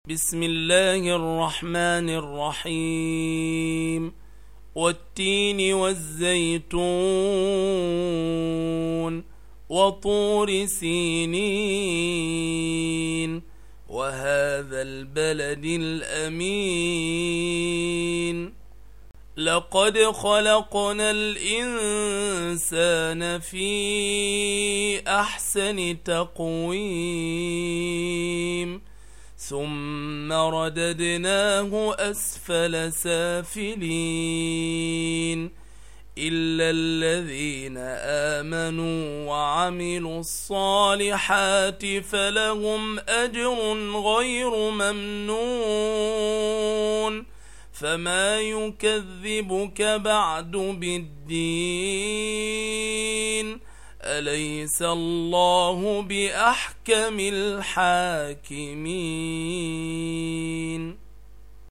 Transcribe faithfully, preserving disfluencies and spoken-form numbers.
بسم الله الرحمن الرحيم والتين والزيتون وطور سينين وهذا البلد الأمين لقد خلقنا الإنسان في أحسن تقويم ثم رددناه أسفل سافلين إلا الذين آمنوا وعملوا الصالحات فلهم أجر غير ممنون فما يكذبك بعد بالدين أليس الله بأحكم الحاكمين.